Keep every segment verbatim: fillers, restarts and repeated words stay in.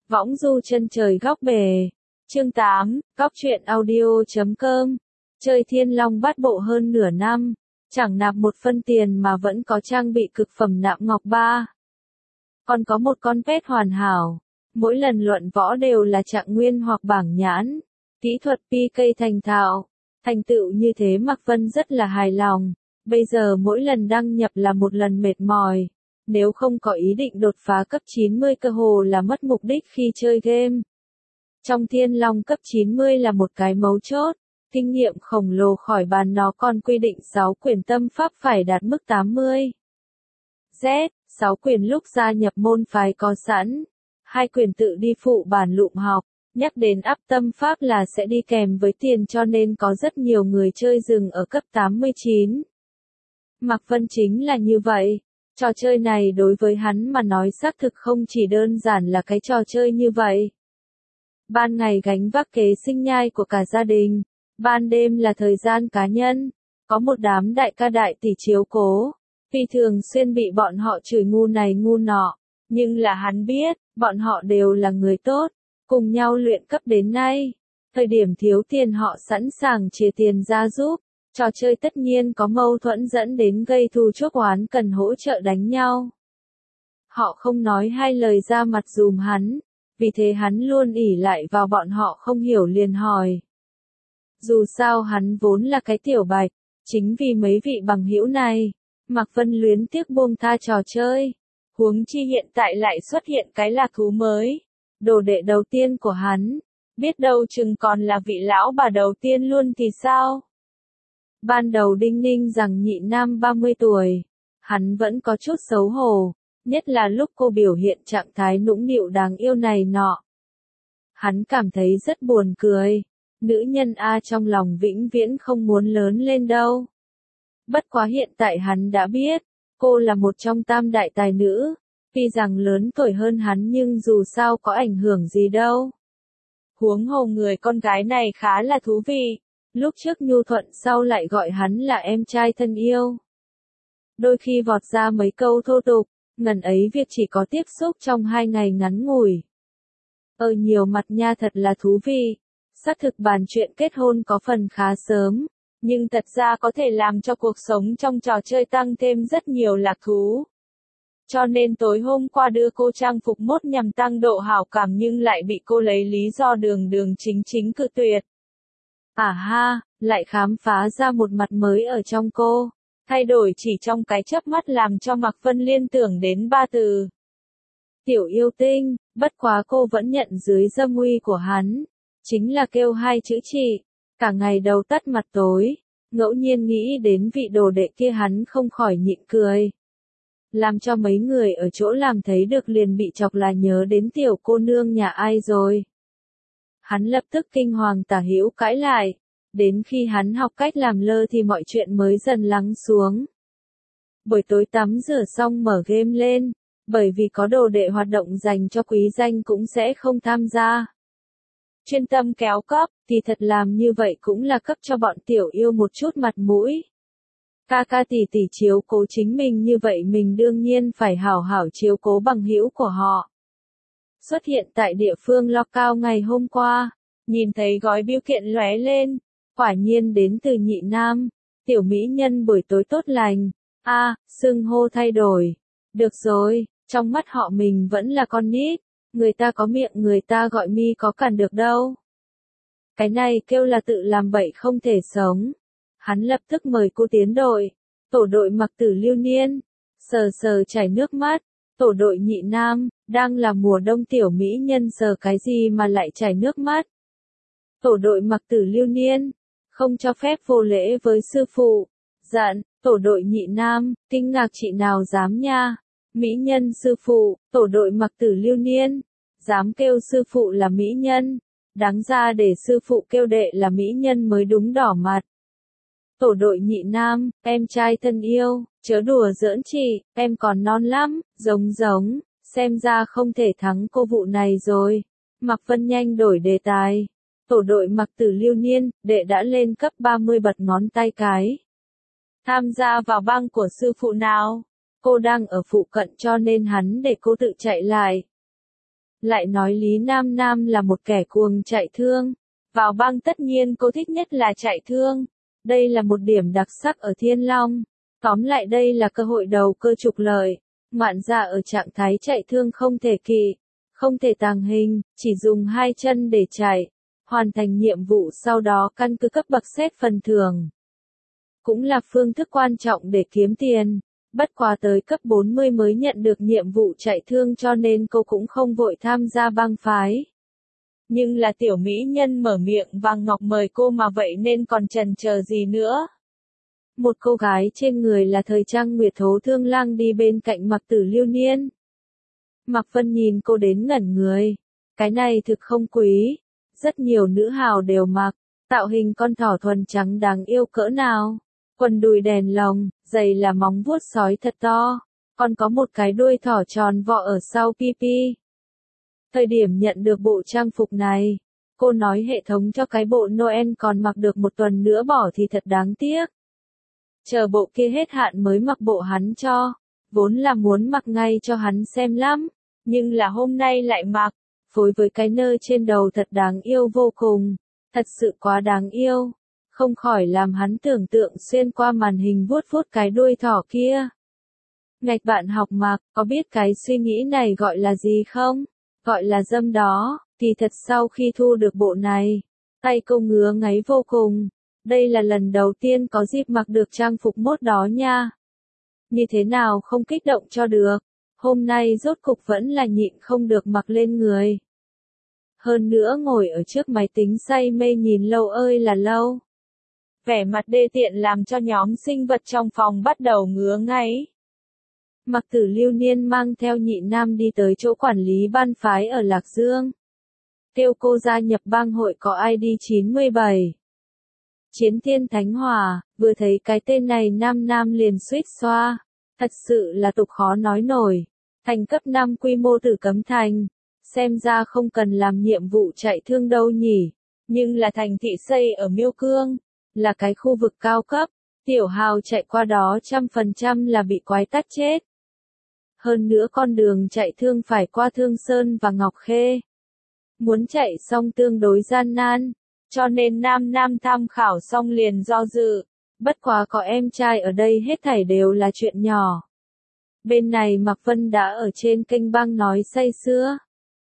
Võng du chân trời góc bể. Chương tám, góc truyện audio.com. Chơi Thiên Long Bát Bộ hơn nửa năm, chẳng nạp một phân tiền mà vẫn có trang bị cực phẩm nạm ngọc ba. Còn có một con pet hoàn hảo, mỗi lần luận võ đều là trạng nguyên hoặc bảng nhãn. Kỹ thuật pê ca thành thạo, thành tựu như thế Mạc Vân rất là hài lòng. Bây giờ mỗi lần đăng nhập là một lần mệt mỏi. Nếu không có ý định đột phá cấp chín mươi cơ hồ là mất mục đích khi chơi game. Trong Thiên Long cấp chín mươi là một cái mấu chốt, kinh nghiệm khổng lồ khỏi bàn nó còn quy định sáu quyển tâm pháp phải đạt mức tám mươi. Z, sáu quyển lúc gia nhập môn phái có sẵn, hai quyển tự đi phụ bản lụm học, nhắc đến áp tâm pháp là sẽ đi kèm với tiền cho nên có rất nhiều người chơi dừng ở cấp tám mươi chín. Mạc Vân chính là như vậy. Trò chơi này đối với hắn mà nói xác thực không chỉ đơn giản là cái trò chơi như vậy. Ban ngày gánh vác kế sinh nhai của cả gia đình, ban đêm là thời gian cá nhân, có một đám đại ca đại tỷ chiếu cố, vì thường xuyên bị bọn họ chửi ngu này ngu nọ, nhưng là hắn biết, bọn họ đều là người tốt, cùng nhau luyện cấp đến nay, thời điểm thiếu tiền họ sẵn sàng chia tiền ra giúp. Trò chơi tất nhiên có mâu thuẫn dẫn đến gây thù chuốc oán cần hỗ trợ đánh nhau. Họ không nói hai lời ra mặt dùm hắn, vì thế hắn luôn ỷ lại vào bọn họ không hiểu liền hỏi. Dù sao hắn vốn là cái tiểu bạch, chính vì mấy vị bằng hữu này, Mạc Vân luyến tiếc buông tha trò chơi. Huống chi hiện tại lại xuất hiện cái lạc thú mới, đồ đệ đầu tiên của hắn, biết đâu chừng còn là vị lão bà đầu tiên luôn thì sao? Ban đầu đinh ninh rằng nhị nam ba mươi tuổi, hắn vẫn có chút xấu hổ, nhất là lúc cô biểu hiện trạng thái nũng nịu đáng yêu này nọ. Hắn cảm thấy rất buồn cười, nữ nhân A trong lòng vĩnh viễn không muốn lớn lên đâu. Bất quá hiện tại hắn đã biết, cô là một trong tam đại tài nữ, tuy rằng lớn tuổi hơn hắn nhưng dù sao có ảnh hưởng gì đâu. Huống hồ người con gái này khá là thú vị. Lúc trước nhu thuận sau lại gọi hắn là em trai thân yêu. Đôi khi vọt ra mấy câu thô tục, ngần ấy việc chỉ có tiếp xúc trong hai ngày ngắn ngủi. Ở nhiều mặt nha thật là thú vị, xác thực bàn chuyện kết hôn có phần khá sớm, nhưng thật ra có thể làm cho cuộc sống trong trò chơi tăng thêm rất nhiều lạc thú. Cho nên tối hôm qua đưa cô trang phục mốt nhằm tăng độ hảo cảm nhưng lại bị cô lấy lý do đường đường chính chính cự tuyệt. À ha, lại khám phá ra một mặt mới ở trong cô, thay đổi chỉ trong cái chớp mắt làm cho Mạc Vân liên tưởng đến ba từ. Tiểu yêu tinh, bất quá cô vẫn nhận dưới dâm uy của hắn, chính là kêu hai chữ chị, cả ngày đầu tắt mặt tối, ngẫu nhiên nghĩ đến vị đồ đệ kia hắn không khỏi nhịn cười. Làm cho mấy người ở chỗ làm thấy được liền bị chọc là nhớ đến tiểu cô nương nhà ai rồi. Hắn lập tức kinh hoàng tả hữu cãi lại, đến khi hắn học cách làm lơ thì mọi chuyện mới dần lắng xuống. Buổi tối tắm rửa xong mở game lên, bởi vì có đồ đệ hoạt động dành cho quý danh cũng sẽ không tham gia. Chuyên tâm kéo cấp, thì thật làm như vậy cũng là cấp cho bọn tiểu yêu một chút mặt mũi. Ca ca tỷ tỷ chiếu cố chính mình như vậy mình đương nhiên phải hảo hảo chiếu cố bằng hữu của họ. Xuất hiện tại địa phương lo cao ngày hôm qua, nhìn thấy gói bưu kiện lóe lên, quả nhiên đến từ nhị nam, tiểu mỹ nhân buổi tối tốt lành, a à, xưng hô thay đổi, được rồi, trong mắt họ mình vẫn là con nít, người ta có miệng người ta gọi mi có cản được đâu. Cái này kêu là tự làm bậy không thể sống. Hắn lập tức mời cô tiến đội, tổ đội Mặc Tử Lưu Niên, sờ sờ chảy nước mắt, tổ đội nhị nam, đang là mùa đông tiểu mỹ nhân sờ cái gì mà lại chảy nước mắt. Tổ đội Mặc Tử Lưu Niên, không cho phép vô lễ với sư phụ, giận, tổ đội nhị nam, kinh ngạc chị nào dám nha, mỹ nhân sư phụ, tổ đội Mặc Tử Lưu Niên, dám kêu sư phụ là mỹ nhân, đáng ra để sư phụ kêu đệ là mỹ nhân mới đúng đỏ mặt. Tổ đội nhị nam, em trai thân yêu, chớ đùa giỡn chị, em còn non lắm, giống giống, xem ra không thể thắng cô vụ này rồi. Mạc Vân nhanh đổi đề tài. Tổ đội Mặc Tử Lưu Niên, đệ đã lên cấp ba mươi bật ngón tay cái. Tham gia vào băng của sư phụ nào? Cô đang ở phụ cận cho nên hắn để cô tự chạy lại. lại nói Lý Nam Nam là một kẻ cuồng chạy thương. Vào bang tất nhiên cô thích nhất là chạy thương. Đây là một điểm đặc sắc ở Thiên Long. Tóm lại đây là cơ hội đầu cơ trục lợi. Ngoạn gia ở trạng thái chạy thương không thể kỵ, không thể tàng hình, chỉ dùng hai chân để chạy. Hoàn thành nhiệm vụ sau đó căn cứ cấp bậc xét phần thưởng. Cũng là phương thức quan trọng để kiếm tiền. Bất quá tới cấp bốn mươi mới nhận được nhiệm vụ chạy thương cho nên cô cũng không vội tham gia bang phái. Nhưng là tiểu mỹ nhân mở miệng Vàng Ngọc mời cô mà vậy nên còn chần chờ gì nữa. Một cô gái trên người là thời trang Nguyệt Thố Thương Lang đi bên cạnh Mạc Tử Lưu Niên. Mạc Vân nhìn cô đến ngẩn người. Cái này thực không quý. Rất nhiều nữ hào đều mặc. Tạo hình con thỏ thuần trắng đáng yêu cỡ nào. Quần đùi đèn lồng, giày là móng vuốt sói thật to. Còn có một cái đuôi thỏ tròn vọ ở sau pipi. Thời điểm nhận được bộ trang phục này, cô nói hệ thống cho cái bộ Noel còn mặc được một tuần nữa bỏ thì thật đáng tiếc. Chờ bộ kia hết hạn mới mặc bộ hắn cho, vốn là muốn mặc ngay cho hắn xem lắm, nhưng là hôm nay lại mặc, phối với cái nơ trên đầu thật đáng yêu vô cùng, thật sự quá đáng yêu, không khỏi làm hắn tưởng tượng xuyên qua màn hình vuốt vuốt cái đuôi thỏ kia. Ngạch bạn học mặc, có biết cái suy nghĩ này gọi là gì không? Gọi là dâm đó, thì thật sau khi thu được bộ này, tay cô ngứa ngáy vô cùng. Đây là lần đầu tiên có dịp mặc được trang phục mốt đó nha. Như thế nào không kích động cho được, hôm nay rốt cục vẫn là nhịn không được mặc lên người. Hơn nữa ngồi ở trước máy tính say mê nhìn lâu ơi là lâu. Vẻ mặt đê tiện làm cho nhóm sinh vật trong phòng bắt đầu ngứa ngáy. Mạc Tử Lưu Niên mang theo nhị nam đi tới chỗ quản lý ban phái ở Lạc Dương. Kêu cô gia nhập bang hội có i đê chín mươi bảy. Chiến Thiên Thánh Hòa, vừa thấy cái tên này nam nam liền suýt xoa. Thật sự là tục khó nói nổi. Thành cấp năm quy mô tử cấm thành. Xem ra không cần làm nhiệm vụ chạy thương đâu nhỉ. Nhưng là thành thị xây ở Miêu Cương. Là cái khu vực cao cấp. Tiểu hào chạy qua đó trăm phần trăm là bị quái tắt chết. Hơn nữa con đường chạy thương phải qua Thương Sơn và Ngọc Khê. Muốn chạy xong tương đối gian nan, cho nên nam nam tham khảo xong liền do dự. Bất quá có em trai ở đây hết thảy đều là chuyện nhỏ. Bên này Mạc Vân đã ở trên kênh bang nói say sưa.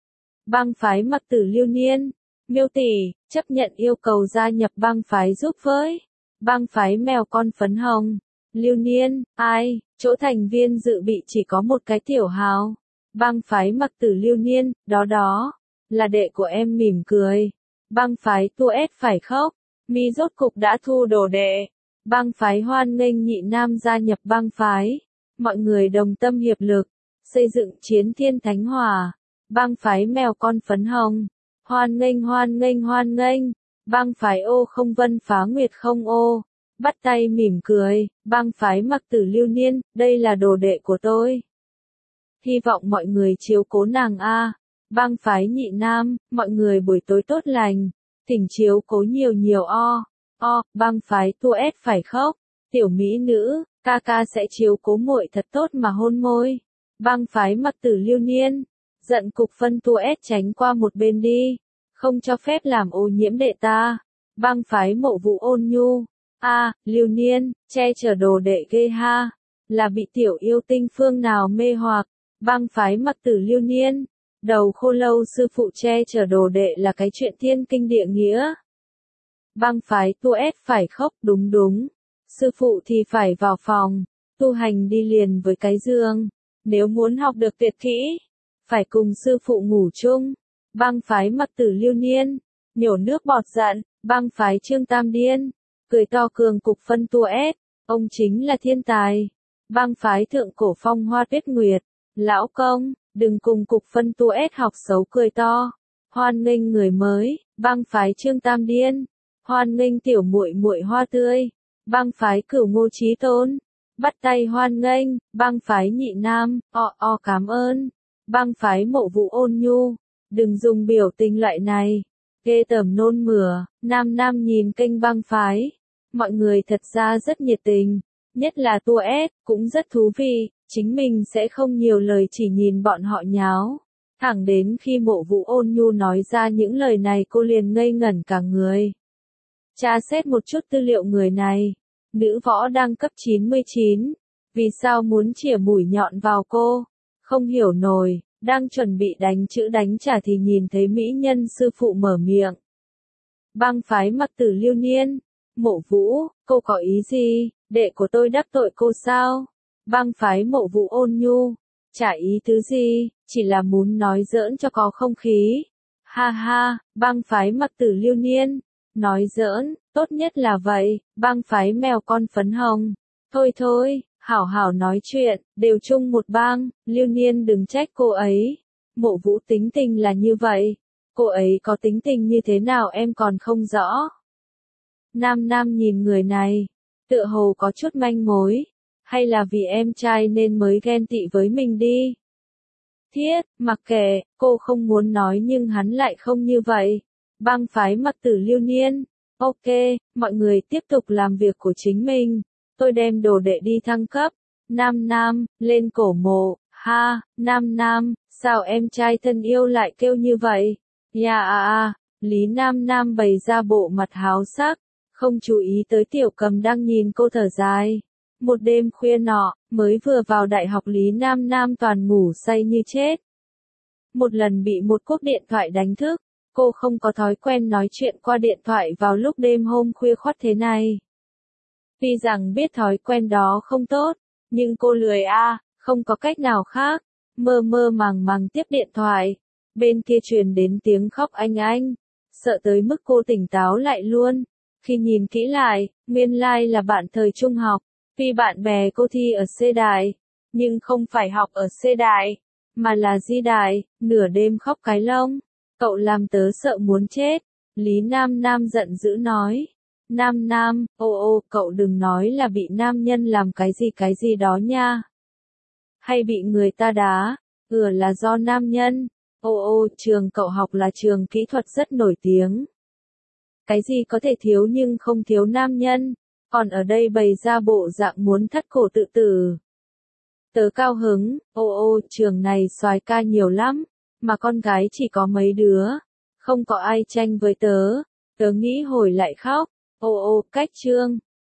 Bang phái Mạc Tử Lưu Niên, Miêu tỷ, chấp nhận yêu cầu gia nhập bang phái giúp với. Bang phái mèo con phấn hồng. Lưu Niên, ai, chỗ thành viên dự bị chỉ có một cái tiểu hào. Bang phái Mạc Tử Lưu Niên, đó đó, là đệ của em mỉm cười. Bang phái Tu S phải khóc, mi rốt cục đã thu đồ đệ. Bang phái hoan nghênh nhị nam gia nhập bang phái. Mọi người đồng tâm hiệp lực, xây dựng Chiến Thiên Thánh Hòa. Bang phái mèo con phấn hồng, hoan nghênh hoan nghênh hoan nghênh. Bang phái ô không vân phá nguyệt không ô. Bắt tay mỉm cười, bang phái Mạc Tử Lưu Niên, đây là đồ đệ của tôi. Hy vọng mọi người chiếu cố nàng a. Bang phái nhị nam, mọi người buổi tối tốt lành, thỉnh chiếu cố nhiều nhiều o. O, bang phái Tu S phải khóc, tiểu mỹ nữ, ca ca sẽ chiếu cố muội thật tốt mà hôn môi. Bang phái Mạc Tử Lưu Niên, giận cục phân Tu S tránh qua một bên đi, không cho phép làm ô nhiễm đệ ta. Bang phái Mộ Vũ ôn nhu. A, à, Lưu Niên, che chở đồ đệ ghê ha, là bị tiểu yêu tinh phương nào mê hoặc. Bang phái Mạc Tử Lưu Niên, đầu khô lâu sư phụ che chở đồ đệ là cái chuyện thiên kinh địa nghĩa. Bang phái Tu S phải khóc, đúng đúng, sư phụ thì phải vào phòng, tu hành đi liền với cái giường, nếu muốn học được tuyệt kỹ, phải cùng sư phụ ngủ chung. Bang phái Mạc Tử Lưu Niên, nhổ nước bọt giận. Bang phái Trương Tam Điên, cười to cường cục phân Tu S, ông chính là thiên tài. Bang phái Thượng Cổ Phong Hoa Tuyết Nguyệt, lão công, đừng cùng cục phân Tu S học xấu cười to. Hoan nghênh người mới. Bang phái Trương Tam Điên, hoan nghênh tiểu muội muội hoa tươi. Bang phái Cửu Ngô Chí Tôn, bắt tay hoan nghênh. Bang phái Nhị Nam, o o cảm ơn. Bang phái Mộ Vũ ôn nhu, đừng dùng biểu tình loại này, ghê tởm nôn mửa. Nam nam nhìn kênh bang phái, mọi người thật ra rất nhiệt tình, nhất là Tu S, cũng rất thú vị, chính mình sẽ không nhiều lời chỉ nhìn bọn họ nháo. Thẳng đến khi Mộ Vũ ôn nhu nói ra những lời này cô liền ngây ngẩn cả người. Tra xét một chút tư liệu người này. Nữ võ đang cấp chín mươi chín. Vì sao muốn chĩa mũi nhọn vào cô? Không hiểu nổi, đang chuẩn bị đánh chữ đánh trả thì nhìn thấy mỹ nhân sư phụ mở miệng. Bang phái Mặc Tử Lưu Niên. Mộ Vũ, cô có ý gì? Đệ của tôi đắc tội cô sao? Bang phái Mộ Vũ ôn nhu. Chả ý tứ gì, chỉ là muốn nói giỡn cho có không khí. Ha ha, bang phái Mặc Tử Lưu Niên. Nói giỡn, tốt nhất là vậy, bang phái mèo con phấn hồng. Thôi thôi, hảo hảo nói chuyện, đều chung một bang, Lưu Niên đừng trách cô ấy. Mộ Vũ tính tình là như vậy. Cô ấy có tính tình như thế nào em còn không rõ. Nam Nam nhìn người này, tựa hồ có chút manh mối. Hay là vì em trai nên mới ghen tị với mình đi. Thiết, mặc kệ, cô không muốn nói nhưng hắn lại không như vậy. Bang phái Mặc Tử Lưu Niên. Ok, mọi người tiếp tục làm việc của chính mình. Tôi đem đồ đệ đi thăng cấp. Nam Nam, lên cổ mộ. Ha, Nam Nam, sao em trai thân yêu lại kêu như vậy? Ya à à, Lý Nam Nam bày ra bộ mặt háo sắc. Không chú ý tới Tiểu Cầm đang nhìn cô thở dài. Một đêm khuya nọ, mới vừa vào đại học Lý Nam Nam toàn ngủ say như chết. Một lần bị một cuộc điện thoại đánh thức, cô không có thói quen nói chuyện qua điện thoại vào lúc đêm hôm khuya khoắt thế này. Tuy rằng biết thói quen đó không tốt, nhưng cô lười a, à, không có cách nào khác. Mơ mơ màng màng tiếp điện thoại, bên kia truyền đến tiếng khóc anh anh, sợ tới mức cô tỉnh táo lại luôn. Khi nhìn kỹ lại, nguyên lai like là bạn thời trung học. Tuy bạn bè cô thi ở C Đại, nhưng không phải học ở C Đại, mà là Di Đại, nửa đêm khóc cái lông. Cậu làm tớ sợ muốn chết. Lý Nam Nam giận dữ nói. Nam Nam, ô ô, cậu đừng nói là bị nam nhân làm cái gì cái gì đó nha. Hay bị người ta đá, ừ là do nam nhân. Ô ô, trường cậu học là trường kỹ thuật rất nổi tiếng. Cái gì có thể thiếu nhưng không thiếu nam nhân. Còn ở đây bày ra bộ dạng muốn thắt cổ tự tử. Tớ cao hứng, ô ô, trường này soái ca nhiều lắm, mà con gái chỉ có mấy đứa, không có ai tranh với tớ, tớ nghĩ hồi lại khóc, ô ô, cách chương.